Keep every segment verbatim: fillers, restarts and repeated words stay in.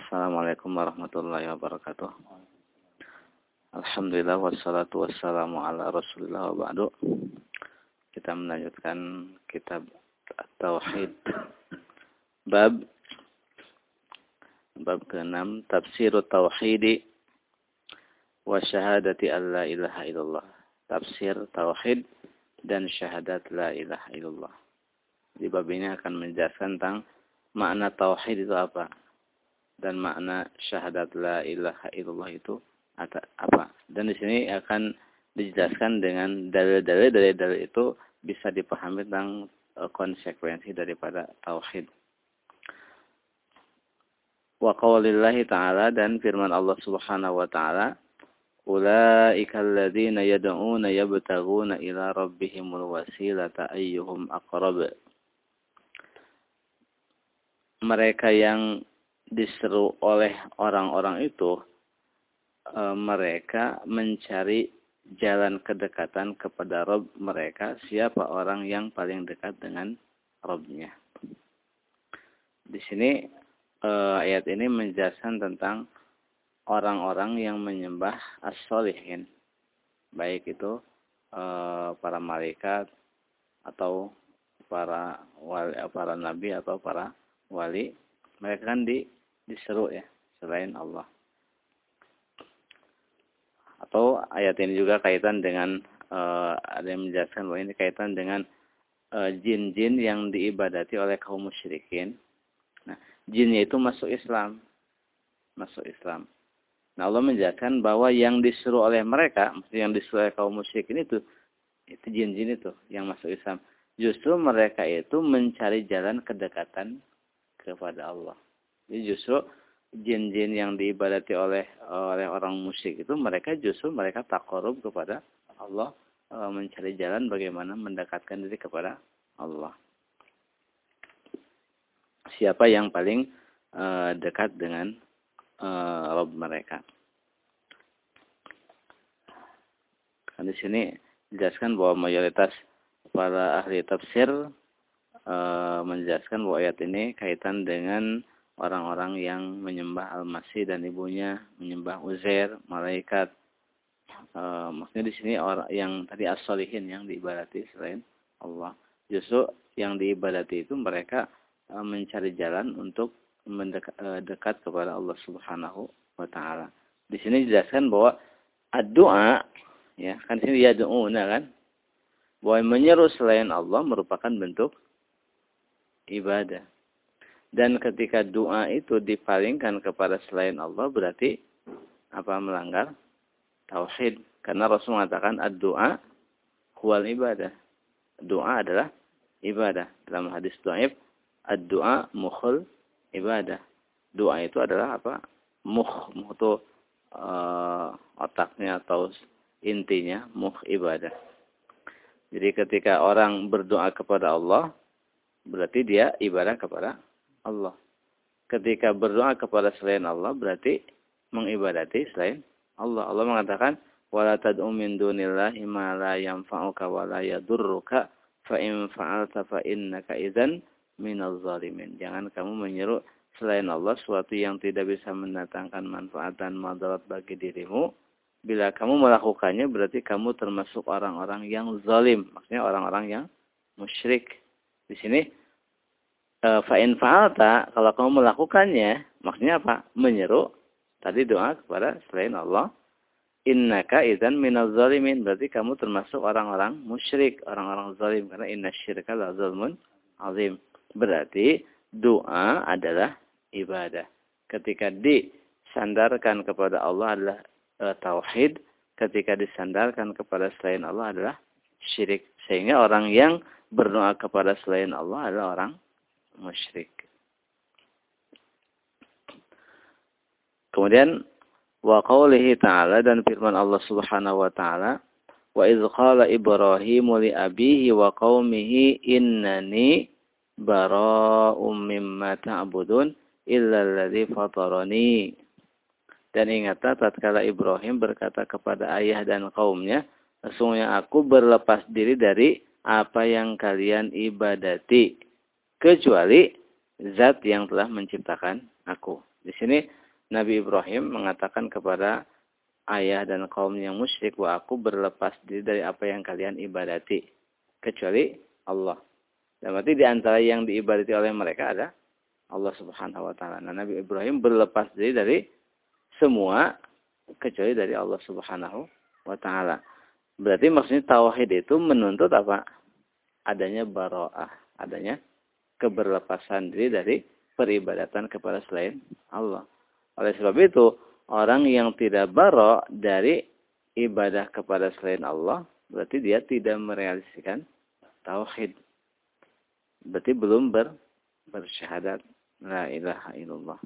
Assalamualaikum warahmatullahi wabarakatuh. Alhamdulillah wassalatu wassalamu ala Rasulillah wa ba'du. Kita melanjutkan kitab Tauhid. Bab bab keenam, tafsirut tauhidi wa syahadati alla ilaha illallah. Tafsir tauhid dan syahadat la ilaha illallah. Di bab ini akan menjelaskan tentang makna tauhid itu apa dan makna syahadat la ilaha illallah itu apa. Dan di sini akan dijelaskan dengan dalil-dalil, dalil-dalil itu bisa dipahami tentang konsekuensi daripada tauhid. Wa qaulillahi ta'ala, dan firman Allah Subhanahu wa ta'ala, ulaikal ladzina yad'una yabtaghuna ila rabbihimul wasilata ayyuhum aqrab. Mereka yang diseru oleh orang-orang itu, e, mereka mencari jalan kedekatan kepada Rabb mereka. Siapa orang yang paling dekat dengan Rabb-nya? Di sini e, ayat ini menjelaskan tentang orang-orang yang menyembah as-solihin, baik itu e, para malaikat atau para wali, para nabi atau para wali. Mereka kan di, diseru ya selain Allah. Atau ayat ini juga kaitan dengan e, ada yang menjelaskan bahwa ini kaitan dengan jin-jin yang diibadati oleh kaum musyrikin. Nah, jinnya itu masuk Islam, masuk Islam. Nah, Allah menjelaskan bahwa yang disuruh oleh mereka, yang disuruh oleh kaum musyrikin itu, itu jin-jin itu yang masuk Islam. Justru mereka itu mencari jalan kedekatan kepada Allah. Jadi justru jin-jin yang diibadati oleh oleh orang musyrik itu, mereka justru mereka taqarrub kepada Allah, e, mencari jalan bagaimana mendekatkan diri kepada Allah. Siapa yang paling e, dekat dengan e, Rabb mereka? Kan di sini dijelaskan bahwa mayoritas para ahli tafsir e, menjelaskan bahwa ayat ini kaitan dengan orang-orang yang menyembah Al-Masih dan ibunya, menyembah Uzair, malaikat. E, maksudnya di sini orang yang tadi as-solihin yang diibadati selain Allah. Justru yang diibadati itu mereka e, mencari jalan untuk mendekat e, dekat kepada Allah Subhanahu wa taala. Di sini dijelaskan bahwa ad-du'a, ya, kan di sini yad'una kan, bahwa menyeru selain Allah merupakan bentuk ibadah. Dan ketika doa itu dipalingkan kepada selain Allah, berarti apa? Melanggar tauhid. Karena Rasul mengatakan ad-du'a huwal ibadah. Doa adalah ibadah. Dalam hadis dhaif, ad-du'a mukhul ibadah. Doa itu adalah apa? Mukh, mukh itu uh, otaknya atau intinya, mukh ibadah. Jadi ketika orang berdoa kepada Allah, berarti dia ibadah kepada Allah. Ketika berdoa kepada selain Allah, berarti mengibadati selain Allah. Allah mengatakan, وَلَا تَدْعُ مِن دُونِ اللَّهِ مَا لَا يَنفَعُكَ وَلَا يَضُرُّكَ فَإِنْ فَعَلْتَ فَإِنَّكَ إِذًا مِنَ الظَّالِمِينَ. Jangan kamu menyeru selain Allah sesuatu yang tidak bisa mendatangkan manfaat dan madarat bagi dirimu. Bila kamu melakukannya, berarti kamu termasuk orang-orang yang zalim. Maksudnya orang-orang yang musyrik. Di sini fa'in fa'alta, kalau kamu melakukannya, maksudnya apa? Menyeru tadi doa kepada selain Allah. Innaka idzan minaz zalimin, berarti kamu termasuk orang-orang musyrik, orang-orang zalim, karena innasyirka la zulmun azim. Berarti doa adalah ibadah. Ketika disandarkan kepada Allah adalah e, tauhid, ketika disandarkan kepada selain Allah adalah syirik. Sehingga orang yang berdoa kepada selain Allah adalah orang musyrik. Kemudian wa qaulihi ta'ala, dan firman Allah Subhanahu wa ta'ala, wa idz qala Ibrahimu li abihi wa qaumihi innani bara'um mimma ta'budun illa alladzi fatarani. Dan ingatlah tatkala Ibrahim berkata kepada ayah dan kaumnya, sesungguhnya aku berlepas diri dari apa yang kalian ibadati, kecuali zat yang telah menciptakan aku. Di sini Nabi Ibrahim mengatakan kepada ayah dan kaum yang musyrik, bahwa aku berlepas diri dari apa yang kalian ibadati kecuali Allah. Dan berarti di antara yang diibadati oleh mereka ada Allah Subhanahu wa taala. Nah, Nabi Ibrahim berlepas diri dari semua kecuali dari Allah Subhanahu wa taala. Berarti maksudnya tauhid itu menuntut apa? Adanya bara'ah, adanya keberlepasan diri dari peribadatan kepada selain Allah. Oleh sebab itu, orang yang tidak bara dari ibadah kepada selain Allah, berarti dia tidak merealisasikan tauhid. Berarti belum ber, bersyahadat la ilaha illallah.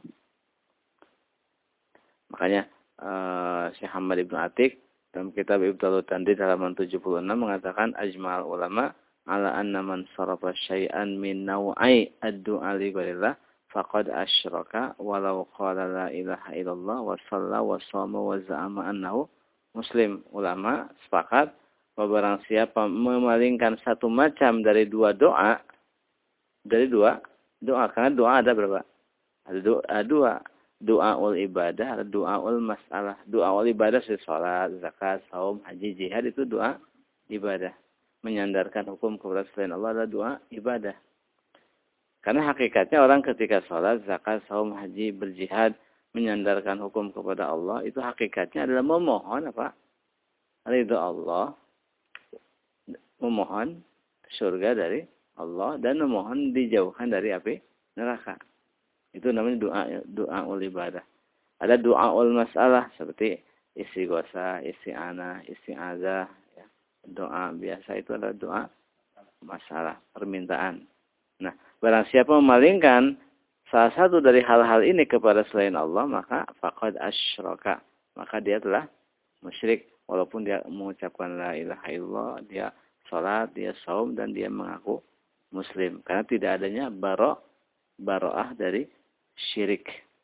Makanya uh, Syekh Ahmad Ibn Atik dalam kitab Ibtalut Tandid halaman tujuh puluh enam mengatakan ajma'al ulama ala anna man sarafa syai'an min naw'i ad-du'a li ghairillah faqad asyraka walau qala la ilaha illallah wa shalla wa shama wa za'ama annahu muslim. Ulama sepakat bahwa barang siapa memalingkan satu macam dari dua doa, dari dua doa, karena doa ada berapa? Ada doa, dua. Doaul ibadah, ada doaul masalah. Doaul ibadah seperti salat, zakat, saum, haji, jihad itu doa ibadah. Menyandarkan hukum kepada selain Allah adalah doa ibadah. Karena hakikatnya orang ketika salat, zakat, saum, haji, berjihad, menyandarkan hukum kepada Allah, itu hakikatnya adalah memohon apa? Ridha Allah, memohon surga dari Allah, dan memohon dijauhkan dari api neraka. Itu namanya doa, doa ul ibadah. Ada doa ul masalah seperti istighosa, isti'anah, isti'adzah, ya. Doa biasa itu adalah doa masalah, permintaan. Nah, barang siapa memalingkan salah satu dari hal-hal ini kepada selain Allah, maka faqad asyraka, maka dia telah musyrik. Walaupun dia mengucapkan la ilaha illallah, dia salat, dia saum, dan dia mengaku muslim. Karena tidak adanya baro, baro'ah dari syirik.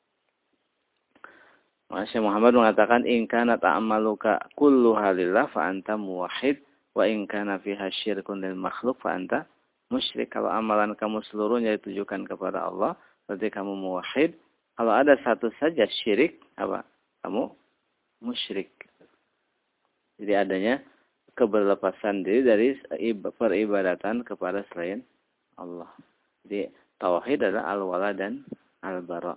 Masya Muhammad mengatakan, in kana ta'amaluka kullu halillah fa anta muwahhid, wa in kana fiha syirkun lil makhluk fa anta musyrik. Kalau amalan kamu seluruhnya ditujukan kepada Allah, berarti kamu muwahhid. Kalau ada satu saja syirik, apa? Kamu musyrik. Jadi adanya keberlepasan diri dari peribadatan kepada selain Allah. Jadi tauhid adalah al-wala dan al-bara.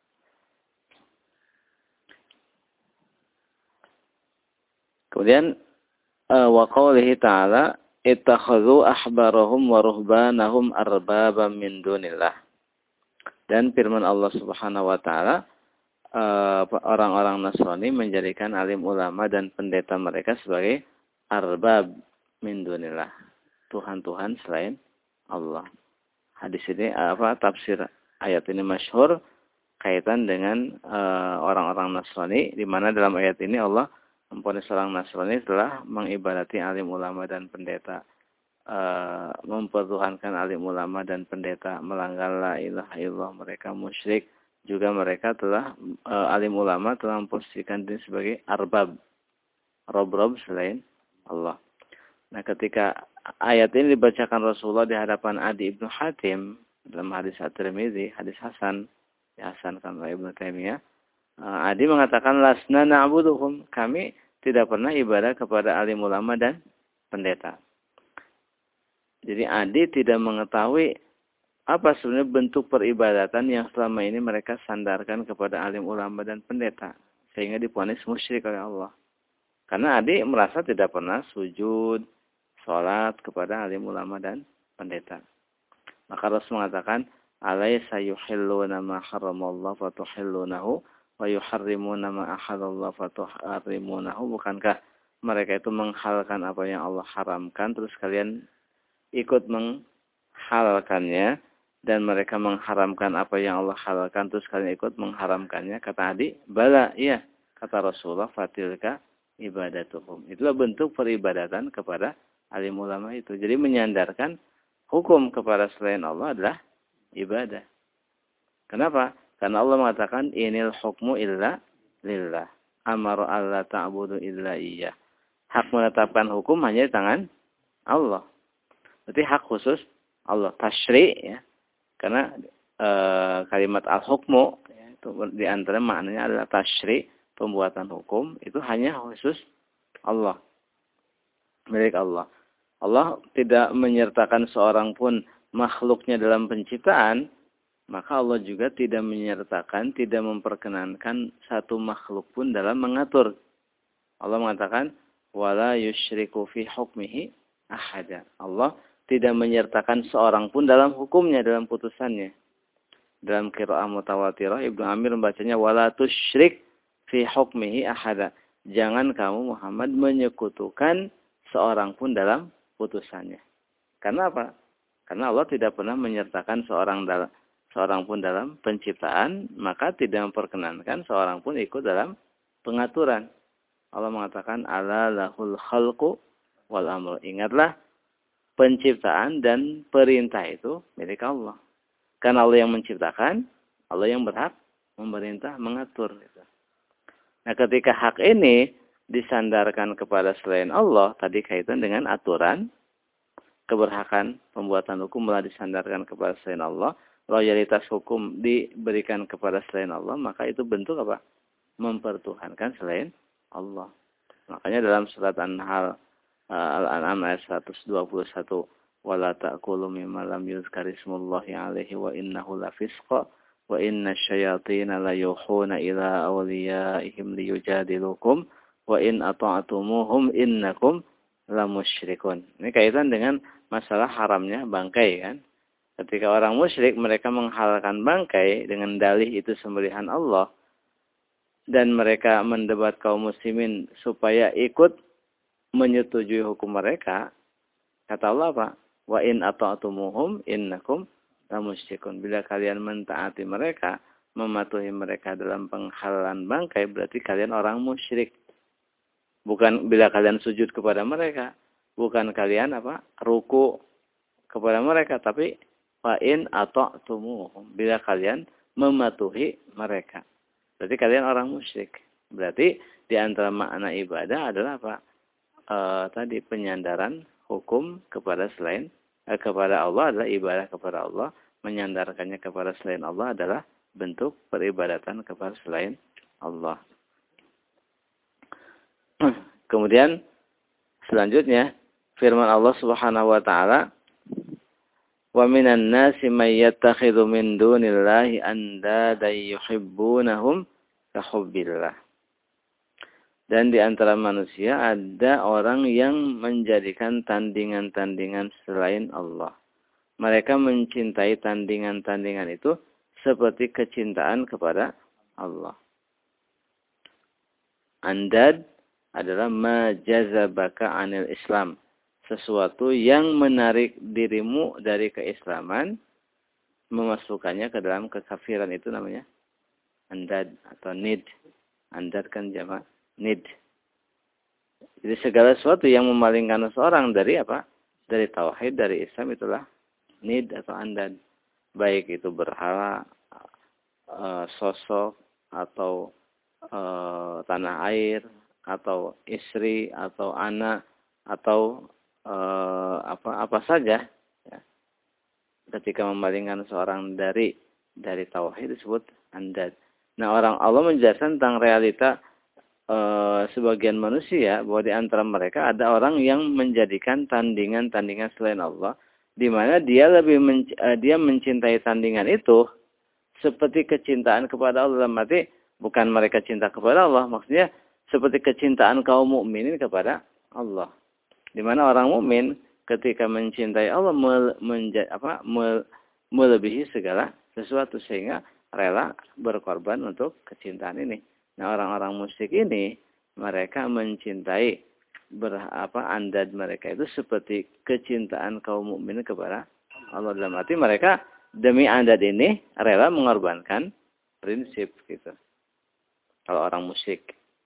Kemudian wa qaulihi ta'ala ittakhadhu ahbarahum wa ruhbanahum arbaban min dunillah. Dan firman Allah Subhanahu wa taala, orang-orang Nasrani menjadikan alim ulama dan pendeta mereka sebagai arbab min dunillah, tuhan-tuhan selain Allah. Hadis ini apa, tafsir ayat ini masyhur kaitan dengan orang-orang uh, Nasrani, di mana dalam ayat ini Allah memponis seorang Nasrani telah mengibadati alim ulama dan pendeta, uh, mempertuhankan alim ulama dan pendeta, melanggar la ilaha illallah, mereka musyrik. Juga mereka telah uh, alim ulama telah memposisikan diri sebagai arbab, rob-rob selain Allah. Nah, ketika ayat ini dibacakan Rasulullah di hadapan Adi ibnu Hatim dalam hadis At-Tirmidzi, hadis Hasan, dihasankan oleh Ibnu Taimiyah, Adi mengatakan lasna na'buduhum, kami tidak pernah ibadah kepada alim ulama dan pendeta. Jadi Adi tidak mengetahui apa sebenarnya bentuk peribadatan yang selama ini mereka sandarkan kepada alim ulama dan pendeta, sehingga divonis musyrik oleh Allah. Karena Adi merasa tidak pernah sujud, sholat kepada alim ulama dan pendeta. Maka Rasul mengatakan, alaysa yuhilluna ma haramallahu fa tuhillunahu wa yuharrimuna ma ahallallahu fa tuharrimunahu. Bukankah mereka itu menghalalkan apa yang Allah haramkan, terus kalian ikut menghalalkannya, dan mereka mengharamkan apa yang Allah halalkan, terus kalian ikut mengharamkannya? Kata Adi, bala, iya. Kata Rasulullah, fatilka ibadatuhum. Itulah bentuk peribadatan kepada alim ulama itu. Jadi menyandarkan hukum kepada selain Allah adalah ibadah. Kenapa? Karena Allah mengatakan inil hukmu illa lillah. Amaru alla ta'budu illa iyyah. Hak menetapkan hukum hanya di tangan Allah. Berarti hak khusus Allah. Tasyri' ya. Karena e, kalimat al-hukmu, ya, di antara maknanya adalah tasyri, pembuatan hukum, itu hanya khusus Allah. Milik Allah. Allah tidak menyertakan seorang pun makhluknya dalam penciptaan, maka Allah juga tidak menyertakan, tidak memperkenankan satu makhluk pun dalam mengatur. Allah mengatakan, wala yusyriku fi hukmihi ahada. Allah tidak menyertakan seorang pun dalam hukumnya, dalam putusannya. Dalam qiraah mutawatirah, Ibnu Amir membacanya, wala tusyrik fi hukmihi ahada. Jangan kamu Muhammad menyekutukan seorang pun dalam putusannya. Karena apa? Karena Allah tidak pernah menyertakan seorang dalam, seorang pun dalam penciptaan, maka tidak memperkenankan seorang pun ikut dalam pengaturan. Allah mengatakan, ala lahul khalqu wal amru. Ingatlah, penciptaan dan perintah itu milik Allah. Karena Allah yang menciptakan, Allah yang berhak memerintah, mengatur. Nah, ketika hak ini disandarkan kepada selain Allah, tadi kaitan dengan aturan, keberhakan pembuatan hukum malah disandarkan kepada selain Allah, loyalitas hukum diberikan kepada selain Allah, maka itu bentuk apa? Mempertuhankan selain Allah. Makanya dalam surat An-Nahl Al-An'am ayat seratus dua puluh satu, wala ta'kulu mimma lam yuzkar ismullahi alaihi wa innahu lafisqa wa inna syayatina la yuhuna ila awliyaihim liyujadilukum wa in ata'tumuhum innakum lamusyrikun. Ini kaitan dengan masalah haramnya bangkai kan. Ketika orang musyrik mereka menghalalkan bangkai dengan dalih itu sembelihan Allah, dan mereka mendebat kaum muslimin supaya ikut menyetujui hukum mereka, kata Allah apa? Wa in ata'tumuhum innakum lamusyrikun. Bila kalian mentaati mereka, mematuhi mereka dalam penghalalan bangkai, berarti kalian orang musyrik. Bukan bila kalian sujud kepada mereka, bukan kalian apa? Ruku kepada mereka, tapi wa in ata'tumuhum, bila kalian mematuhi mereka. Berarti kalian orang musyrik. Berarti di antara makna ibadah adalah apa? E, tadi penyandaran hukum kepada selain eh, kepada Allah adalah ibadah kepada Allah. Menyandarkannya kepada selain Allah adalah bentuk peribadatan kepada selain Allah. Kemudian selanjutnya firman Allah Subhanahu wa taala, wa minan nasi may yattakhidhu min dunillahi andada yuhibbunahum ka hubbillah. Dan di antara manusia ada orang yang menjadikan tandingan-tandingan selain Allah. Mereka mencintai tandingan-tandingan itu seperti kecintaan kepada Allah. Andad adalah majazabaka anil Islam. Sesuatu yang menarik dirimu dari keislaman, memasukkannya ke dalam kekafiran, itu namanya andad atau nid. Andad kan jamak nid. Jadi segala sesuatu yang memalingkan seorang dari apa? Dari tauhid, dari Islam, itulah nid atau andad. Baik itu berhala, sosok, atau tanah air, atau istri, atau anak, atau eh, apa apa saja, ya. Ketika memalingkan seorang dari dari tauhid disebut andad. Nah, orang Allah menjelaskan tentang realita eh, sebagian manusia bahwa di antara mereka ada orang yang menjadikan tandingan-tandingan selain Allah, di mana dia lebih men, eh, dia mencintai tandingan itu seperti kecintaan kepada Allah. Dalam arti bukan mereka cinta kepada Allah, maksudnya seperti kecintaan kaum mukminin kepada Allah. Di mana orang mukmin ketika mencintai Allah mel, menja, apa, mel, melebihi segala sesuatu sehingga rela berkorban untuk kecintaan ini. Nah, orang-orang musyrik ini mereka mencintai ber, apa, andad mereka itu seperti kecintaan kaum mukminin kepada Allah. Dalam arti mereka demi andad ini rela mengorbankan prinsip gitu. Kalau orang musyrik.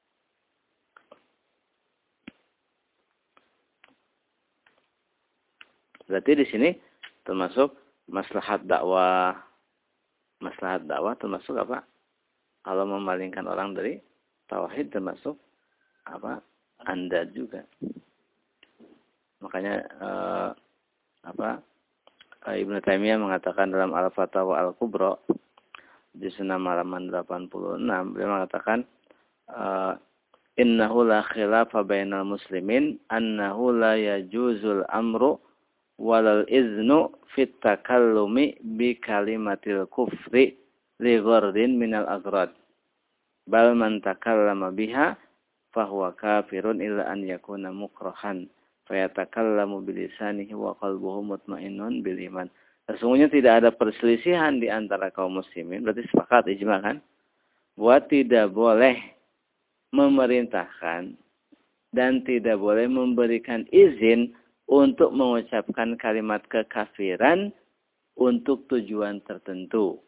Berarti di sini termasuk maslahat dakwah. Maslahat dakwah termasuk apa? Kalau memalingkan orang dari tauhid termasuk apa? Andad juga. Makanya eh, apa? Ibnu Taimiyah mengatakan dalam Al-Fatawa Al-Kubra, di enam halaman delapan puluh enam, beliau mengatakan uh, innahu la khilafa bainal muslimin annahu la yajuzul amru walal iznu fit takallumi bi kalimatil kufri li ghardin minal agrad bal man takallama biha fahuwa kafirun illa an yakuna mukrahan fayatakallamu bilisanihi wa qalbuhu mutmainnun bil iman. Sesungguhnya tidak ada perselisihan di antara kaum muslimin, berarti sepakat ijma kan, buat tidak boleh memerintahkan dan tidak boleh memberikan izin untuk mengucapkan kalimat kekafiran untuk tujuan tertentu.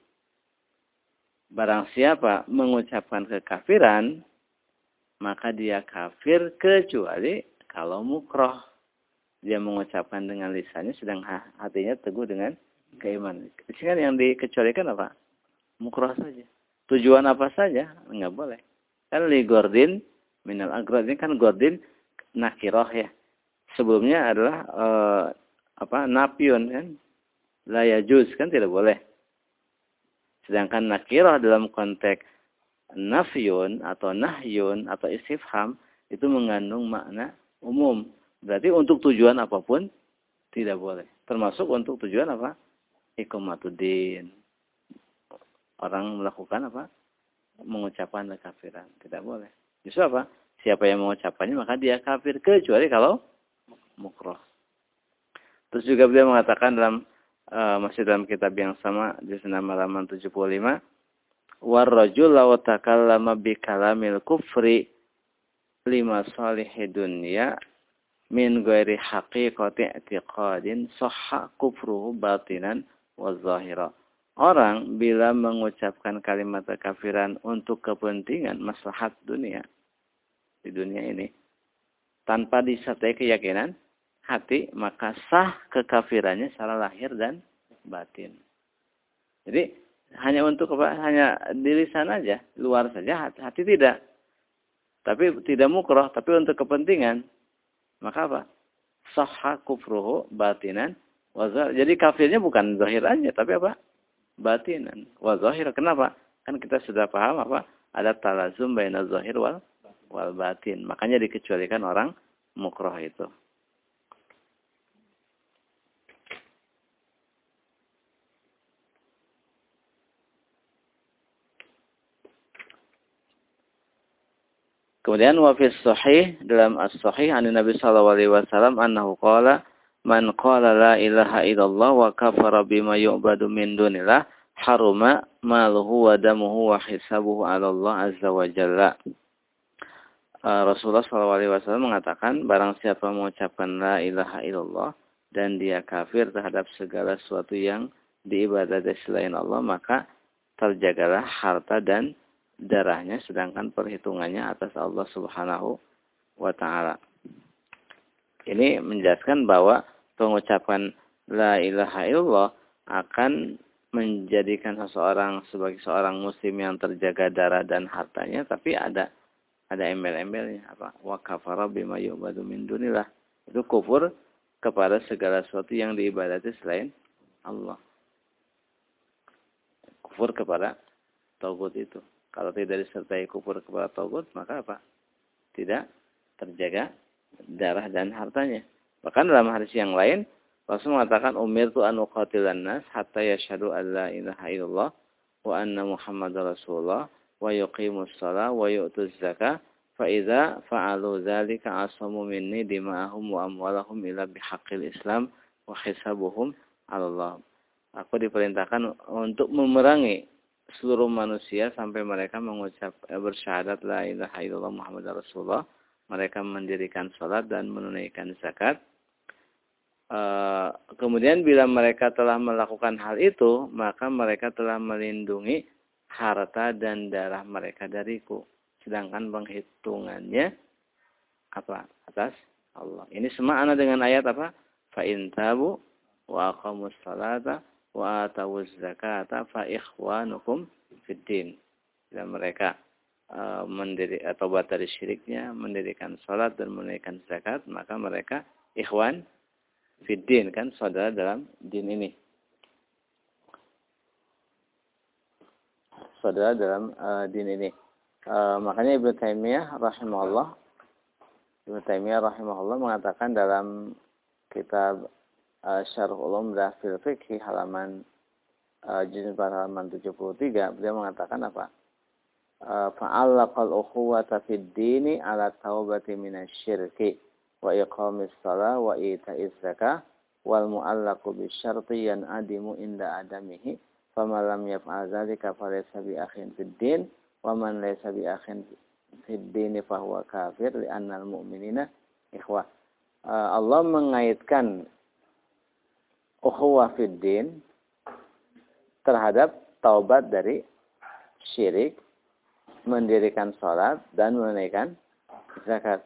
Barang siapa mengucapkan kekafiran, maka dia kafir kecuali kalau mukroh. Dia mengucapkan dengan lisannya sedang hatinya teguh dengan keimanan. Kan yang dikecualikan apa? Mukroh saja. Tujuan apa saja? Enggak boleh. Kan li gordin minal agrad, ini kan gordin nakiroh ya. Sebelumnya adalah eh, apa? Napion kan. La yajuz kan tidak boleh. Sedangkan nakiroh dalam konteks nafyun atau nahyun atau istifham itu mengandung makna umum. Berarti untuk tujuan apapun tidak boleh. Termasuk untuk tujuan apa? Iqamatuddin. Orang melakukan apa? Mengucapkan kekafiran. Tidak boleh. Justru apa? Siapa yang mengucapkannya maka dia kafir kecuali kalau mukroh. Terus juga beliau mengatakan dalam uh, masih dalam kitab yang sama di enam halaman tujuh puluh lima, warrajul law takallama bi kalamil kufri lima salihi dunya min ghairi haqiqati i'tiqadin sahha kufruhu batinan wa zahira. Orang bila mengucapkan kalimat kekafiran untuk kepentingan maslahat dunia di dunia ini tanpa disertai keyakinan hati, maka sah kekafirannya secara lahir dan batin. Jadi hanya untuk apa? Hanya di lisan aja, luar saja, hati, hati tidak. Tapi tidak mukroh, tapi untuk kepentingan. Maka apa? Sahha kufruhu batinan wa zahir. Jadi kafirnya bukan zahir aja, tapi apa? Batinan wa zahir. Kenapa? Kan kita sudah paham apa? Ada talazum baina zahir wal wal batin. Makanya dikecualikan orang mukroh itu. Kemudian wa fis sahih, dalam as-sahih an Nabi sallallahu alaihi wasallam annahu qala man qala la ilaha illallah wa kafara bima yu'badu min dunillah haruma maluhu wa damuhu wa hisabuhu 'ala Allah azza wa jalla. Uh, Rasulullah sallallahu alaihi wasallam mengatakan barang siapa mengucapkan la ilaha illallah dan dia kafir terhadap segala sesuatu yang diibadati selain Allah, maka terjagalah harta dan darahnya, sedangkan perhitungannya atas Allah Subhanahu wa ta'ala. Ini menjelaskan bahwa pengucapan la ilaha illallah akan menjadikan seseorang sebagai seorang muslim yang terjaga darah dan hartanya, tapi ada ada embel-embelnya apa? Wa kafara bima yu'badu min dunillah. Itu kufur kepada segala sesuatu yang diibadati selain Allah. Kufur kepada tagut itu. Kalau tidak disertai kufur kepada tagut, maka apa? Tidak terjaga darah dan hartanya. Bahkan dalam hadis yang lain, Rasul mengatakan, umirtu an uqatilan nas hatta yashhadu an la ilaha illallah wa anna Muhammadar Rasulullah wa yuqimus shalah wa yu'tuz zakah fa idza fa'alu dzalika asamu minni dima'ahum wa amwalahum ila bihaqqil Islam wa hisabuhum 'ala Allah. Aku diperintahkan untuk memerangi seluruh manusia sampai mereka mengucap eh, bersyahadat la ilaha illallah Muhammadar Rasulullah, mereka mendirikan salat dan menunaikan zakat. E, kemudian bila mereka telah melakukan hal itu, maka mereka telah melindungi harta dan darah mereka dariku. Sedangkan penghitungannya apa? Atas Allah. Ini semakna dengan ayat apa? Fa in tabu wa aqamus salata wa atawuz zakata fa ikhwanukum fid din. Dan mereka uh, mendiri atau tobat dari syiriknya, mendirikan salat dan menunaikan zakat, maka mereka ikhwan fid din, kan saudara dalam din ini. saudara dalam uh, din ini. Uh, makanya Ibnu Taimiyah rahimahullah Ibnu Taimiyah rahimahullah mengatakan dalam kitab uh, Syarh Ulum Fil Fiqh halaman uh, juz empat halaman tujuh puluh tiga, beliau mengatakan apa? Uh, Fa'allaqal ukhuwata fid dini ala taubati minasyirki wa iqamis shalah wa ita'iz zakah wal mu'allaqu bisyarti yan'adimu inda adamihi faman lam yaf'al dzalika falaysa bi akhin fid din wa man laysa bi akhin fid din fa huwa kafir li'anna al-mu'minina ikhwah. Uh, Allah mengaitkan ukhuwah fid din terhadap taubat dari syirik, mendirikan salat dan menunaikan zakat.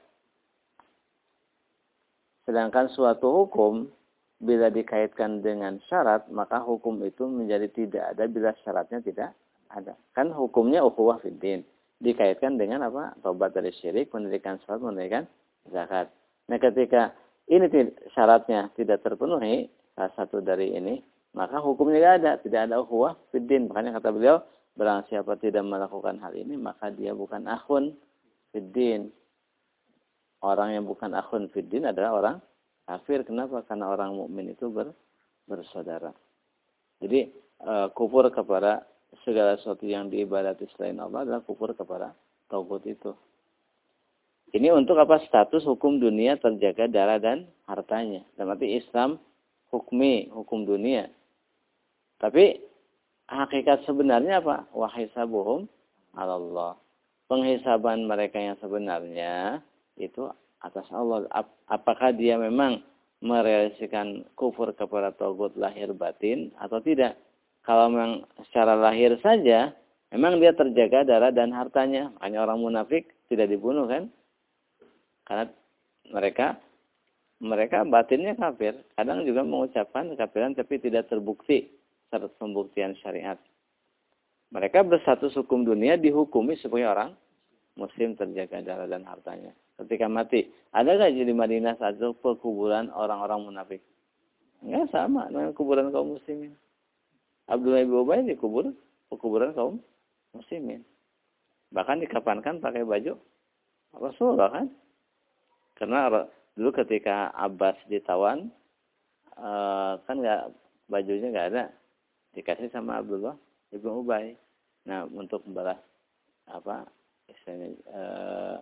Sedangkan suatu hukum bila dikaitkan dengan syarat, maka hukum itu menjadi tidak ada bila syaratnya tidak ada. Kan hukumnya ukhuwah fiddin. Dikaitkan dengan apa? Taubat dari syirik, mendirikan salat, menunaikan zakat. Nah, ketika ini syaratnya tidak terpenuhi, salah satu dari ini, maka hukumnya tidak ada. Tidak ada ukhuwah fiddin. Makanya kata beliau, barang siapa tidak melakukan hal ini, maka dia bukan akhun fiddin. Orang yang bukan akhun fiddin adalah orang kafir. Kenapa? Karena orang mukmin itu ber, bersaudara. Jadi e, kufur kepada segala sesuatu yang diibadati selain Allah adalah kufur kepada tauhid itu. Ini untuk apa? Status hukum dunia terjaga darah dan hartanya. Dan arti Islam hukmi, hukum dunia. Tapi hakikat sebenarnya apa? Wa hisabuhum 'ala Allah. Penghisaban mereka yang sebenarnya itu atas Allah. Apakah dia memang merealisasikan kufur kepada tauhid lahir batin atau tidak? Kalau memang secara lahir saja, memang dia terjaga darah dan hartanya. Hanya orang munafik tidak dibunuh kan? Karena mereka mereka batinnya kafir. Kadang juga mengucapkan kekafiran tapi tidak terbukti syarat pembuktian syariat. Mereka berstatus hukum dunia dihukumi supaya orang muslim terjaga darah dan hartanya. Ketika mati, ada nggak di Madinah satu pekuburan orang-orang munafik? Enggak, sama dengan kuburan kaum muslimin. Abdullah bin Ubay dikubur pekuburan kaum muslimin. Bahkan dikafankan pakai baju Rasulullah kan? Karena dulu ketika Abbas ditawan, kan nggak bajunya nggak ada, dikasih sama Abdullah bin Ubay. Nah, untuk membalas apa istilahnya eh,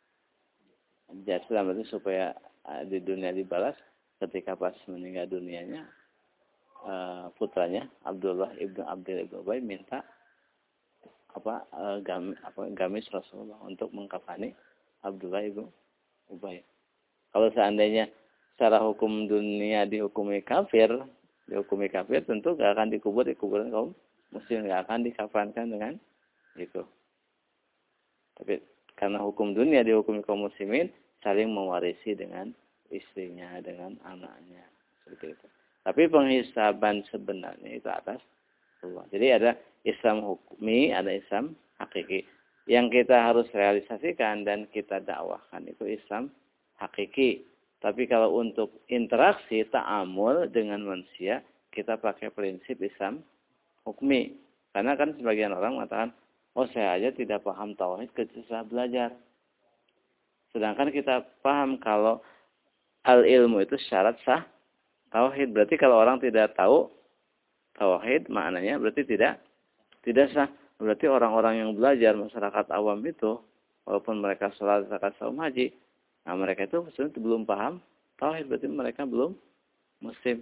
jasa itu supaya di dunia dibalas, ketika pas meninggal dunianya uh, putranya Abdullah ibnu Abdul ibnu Ubay minta apa, uh, gam, apa gamis Rasulullah untuk mengkafani Abdullah ibnu Ubay. Kalau seandainya secara hukum dunia dihukumi kafir, dihukumi kafir tentu gak akan dikubur di kuburan kaum muslim, gak akan dikafankan dengan itu. Tapi karena hukum dunia dihukumi kaum muslimin, saling mewarisi dengan istrinya, dengan anaknya. Seperti itu. Tapi penghisaban sebenarnya itu atas Allah. Jadi ada Islam hukmi, ada Islam hakiki. Yang kita harus realisasikan dan kita dakwahkan itu Islam hakiki. Tapi kalau untuk interaksi, ta'amul dengan manusia, kita pakai prinsip Islam hukmi. Karena kan sebagian orang mengatakan, oh saya aja tidak paham tauhid ketika belajar. Sedangkan kita paham kalau al-ilmu itu syarat sah tauhid. Berarti kalau orang tidak tahu tauhid maknanya berarti tidak tidak sah. Berarti orang-orang yang belajar, masyarakat awam itu, walaupun mereka sholat, zakat, saum, haji, nah mereka itu sebenarnya belum paham tauhid. Berarti mereka belum muslim.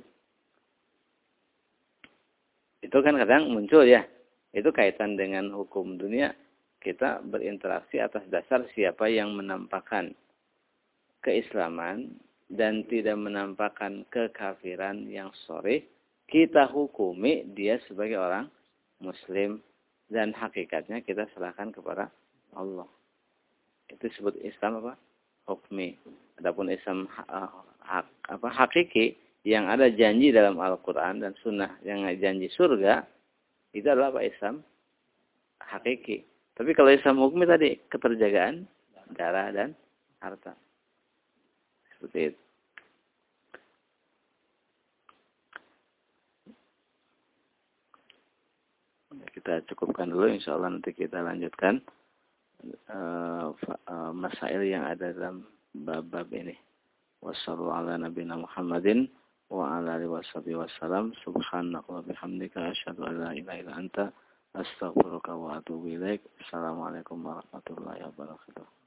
Itu kan kadang muncul ya. Itu kaitan dengan hukum dunia. Kita berinteraksi atas dasar siapa yang menampakkan keislaman dan tidak menampakkan kekafiran yang sharih, kita hukumi dia sebagai orang muslim dan hakikatnya kita serahkan kepada Allah. Itu disebut Islam apa? Hukmi. Adapun Islam ha, ha, apa hakiki yang ada janji dalam Al-Qur'an dan Sunnah yang janji surga, itu adalah apa? Islam hakiki. Tapi kalau Islam hukmi tadi keterjagaan darah dan harta. Seperti itu. Kita kita cukupkan dulu. Insya Allah nanti kita lanjutkan uh, uh, masail yang ada dalam bab-bab ini. Wassallallahu ala nabiyina Muhammadin wa ala alihi wasallam. Subhanaka wa bihamdika asyhadu an la ilaha illa anta astaghfiruka wa atubu ilaik. Assalamualaikum warahmatullahi wabarakatuh.